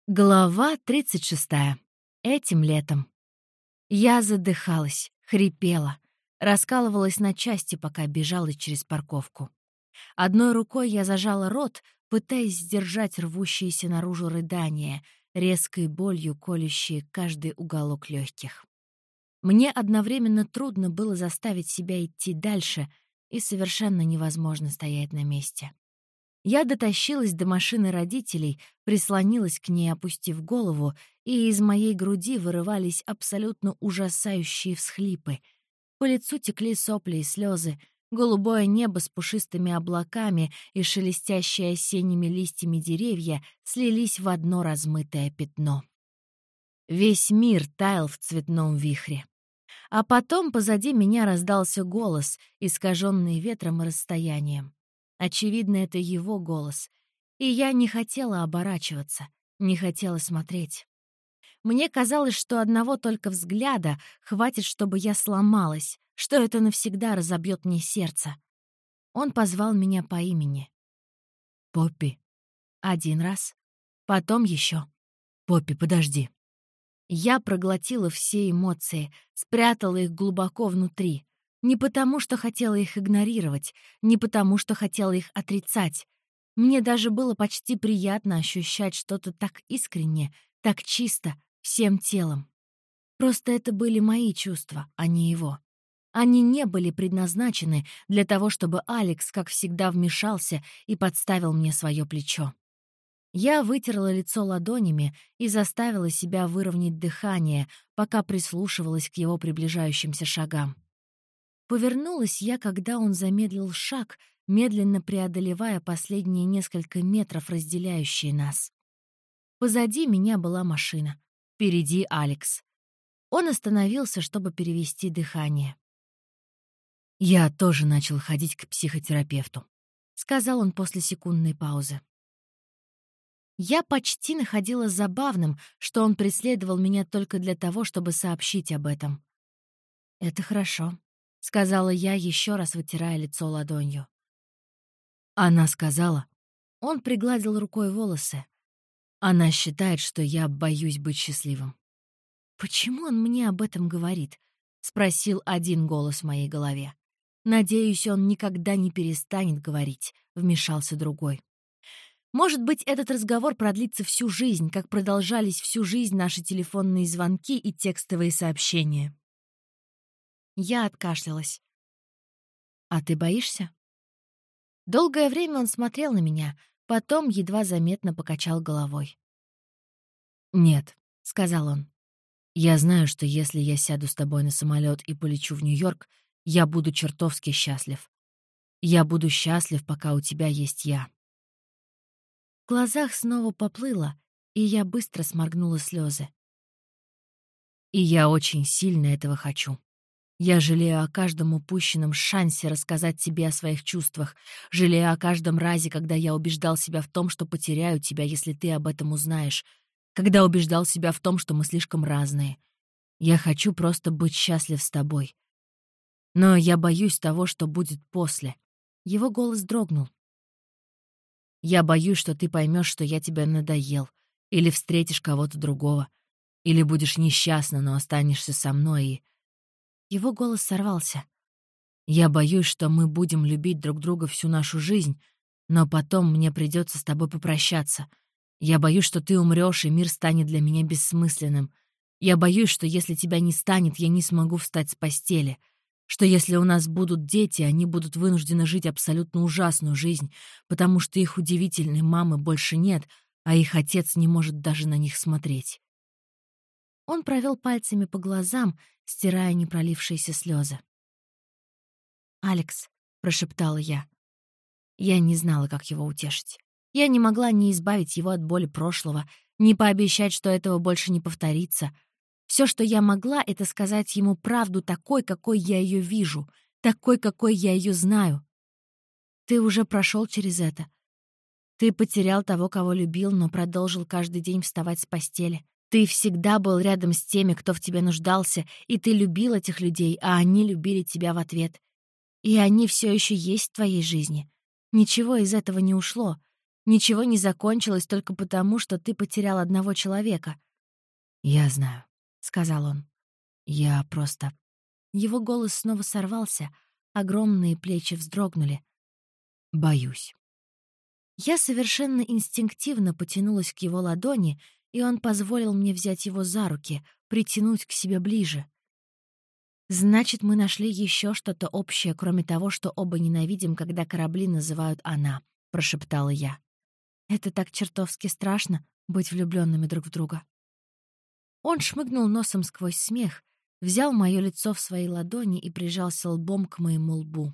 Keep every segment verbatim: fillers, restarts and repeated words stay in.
Глава тридцать шестая. Этим летом. Я задыхалась, хрипела, раскалывалась на части, пока бежала через парковку. Одной рукой я зажала рот, пытаясь сдержать рвущиеся наружу рыдания, резкой болью колющие каждый уголок легких. Мне одновременно трудно было заставить себя идти дальше, и совершенно невозможно стоять на месте. Я дотащилась до машины родителей, прислонилась к ней, опустив голову, и из моей груди вырывались абсолютно ужасающие всхлипы. По лицу текли сопли и слезы, голубое небо с пушистыми облаками и шелестящие осенними листьями деревья слились в одно размытое пятно. Весь мир таял в цветном вихре. А потом позади меня раздался голос, искаженный ветром и расстоянием. Очевидно, это его голос. И я не хотела оборачиваться, не хотела смотреть. Мне казалось, что одного только взгляда хватит, чтобы я сломалась, что это навсегда разобьет мне сердце. Он позвал меня по имени. «Поппи». Один раз. Потом еще. «Поппи, подожди». Я проглотила все эмоции, спрятала их глубоко внутри. Не потому, что хотела их игнорировать, не потому, что хотела их отрицать. Мне даже было почти приятно ощущать что-то так искренне, так чисто, всем телом. Просто это были мои чувства, а не его. Они не были предназначены для того, чтобы Алекс, как всегда, вмешался и подставил мне свое плечо. Я вытерла лицо ладонями и заставила себя выровнять дыхание, пока прислушивалась к его приближающимся шагам. Повернулась я, когда он замедлил шаг, медленно преодолевая последние несколько метров, разделяющие нас. Позади меня была машина. Впереди Алекс. Он остановился, чтобы перевести дыхание. «Я тоже начал ходить к психотерапевту», — сказал он после секундной паузы. Я почти находила забавным, что он преследовал меня только для того, чтобы сообщить об этом. «Это хорошо», — сказала я, еще раз вытирая лицо ладонью. Она сказала. Он пригладил рукой волосы. Она считает, что я боюсь быть счастливым. «Почему он мне об этом говорит?» — спросил один голос в моей голове. «Надеюсь, он никогда не перестанет говорить», — вмешался другой. «Может быть, этот разговор продлится всю жизнь, как продолжались всю жизнь наши телефонные звонки и текстовые сообщения». Я откашлялась. «А ты боишься?» Долгое время он смотрел на меня, потом едва заметно покачал головой. «Нет», — сказал он. «Я знаю, что если я сяду с тобой на самолет и полечу в Нью-Йорк, я буду чертовски счастлив. Я буду счастлив, пока у тебя есть я». В глазах снова поплыло, и я быстро сморгнула слезы. «И я очень сильно этого хочу. Я жалею о каждом упущенном шансе рассказать тебе о своих чувствах, жалею о каждом разе, когда я убеждал себя в том, что потеряю тебя, если ты об этом узнаешь, когда убеждал себя в том, что мы слишком разные. Я хочу просто быть счастлив с тобой. Но я боюсь того, что будет после». Его голос дрогнул. «Я боюсь, что ты поймешь, что я тебе надоел, или встретишь кого-то другого, или будешь несчастна, но останешься со мной и...» Его голос сорвался. «Я боюсь, что мы будем любить друг друга всю нашу жизнь, но потом мне придется с тобой попрощаться. Я боюсь, что ты умрешь, и мир станет для меня бессмысленным. Я боюсь, что если тебя не станет, я не смогу встать с постели. Что если у нас будут дети, они будут вынуждены жить абсолютно ужасную жизнь, потому что их удивительной мамы больше нет, а их отец не может даже на них смотреть». Он провел пальцами по глазам, стирая непролившиеся слезы. «Алекс», — прошептала я. Я не знала, как его утешить. Я не могла ни избавить его от боли прошлого, ни пообещать, что этого больше не повторится. Все, что я могла, — это сказать ему правду такой, какой я ее вижу, такой, какой я ее знаю. Ты уже прошел через это. Ты потерял того, кого любил, но продолжил каждый день вставать с постели. Ты всегда был рядом с теми, кто в тебе нуждался, и ты любил этих людей, а они любили тебя в ответ. И они все еще есть в твоей жизни. Ничего из этого не ушло. Ничего не закончилось только потому, что ты потерял одного человека». «Я знаю», — сказал он. «Я просто...» Его голос снова сорвался, огромные плечи вздрогнули. «Боюсь». Я совершенно инстинктивно потянулась к его ладони, и он позволил мне взять его за руки, притянуть к себе ближе. «Значит, мы нашли еще что-то общее, кроме того, что оба ненавидим, когда корабли называют «она», — прошептала я. «Это так чертовски страшно — быть влюбленными друг в друга». Он шмыгнул носом сквозь смех, взял мое лицо в свои ладони и прижался лбом к моему лбу.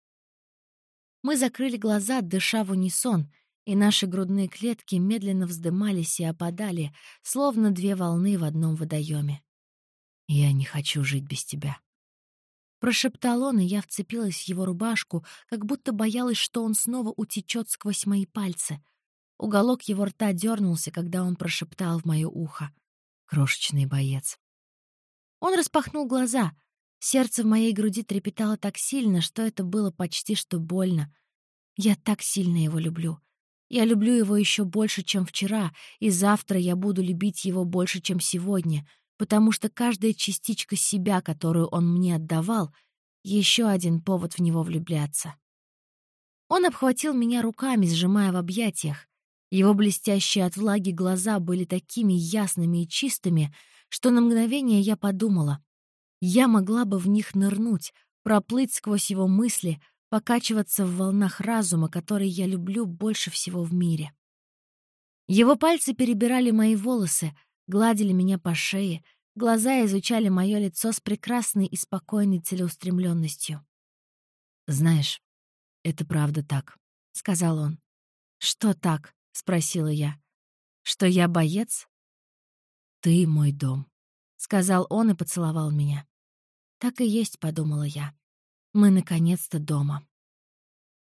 Мы закрыли глаза, дыша в унисон, и наши грудные клетки медленно вздымались и опадали, словно две волны в одном водоеме. «Я не хочу жить без тебя», — прошептал он, и я вцепилась в его рубашку, как будто боялась, что он снова утечет сквозь мои пальцы. Уголок его рта дернулся, когда он прошептал в мое ухо: «Крошечный боец». Он распахнул глаза. Сердце в моей груди трепетало так сильно, что это было почти что больно. Я так сильно его люблю. Я люблю его еще больше, чем вчера, и завтра я буду любить его больше, чем сегодня, потому что каждая частичка себя, которую он мне отдавал, еще один повод в него влюбляться. Он обхватил меня руками, сжимая в объятиях. Его блестящие от влаги глаза были такими ясными и чистыми, что на мгновение я подумала, я могла бы в них нырнуть, проплыть сквозь его мысли, покачиваться в волнах разума, который я люблю больше всего в мире. Его пальцы перебирали мои волосы, гладили меня по шее, глаза изучали мое лицо с прекрасной и спокойной целеустремленностью. «Знаешь, это правда так», — сказал он. «Что так?» — спросила я. «Что я боец?» «Ты мой дом», — сказал он и поцеловал меня. «Так и есть», — подумала я. «Мы наконец-то дома».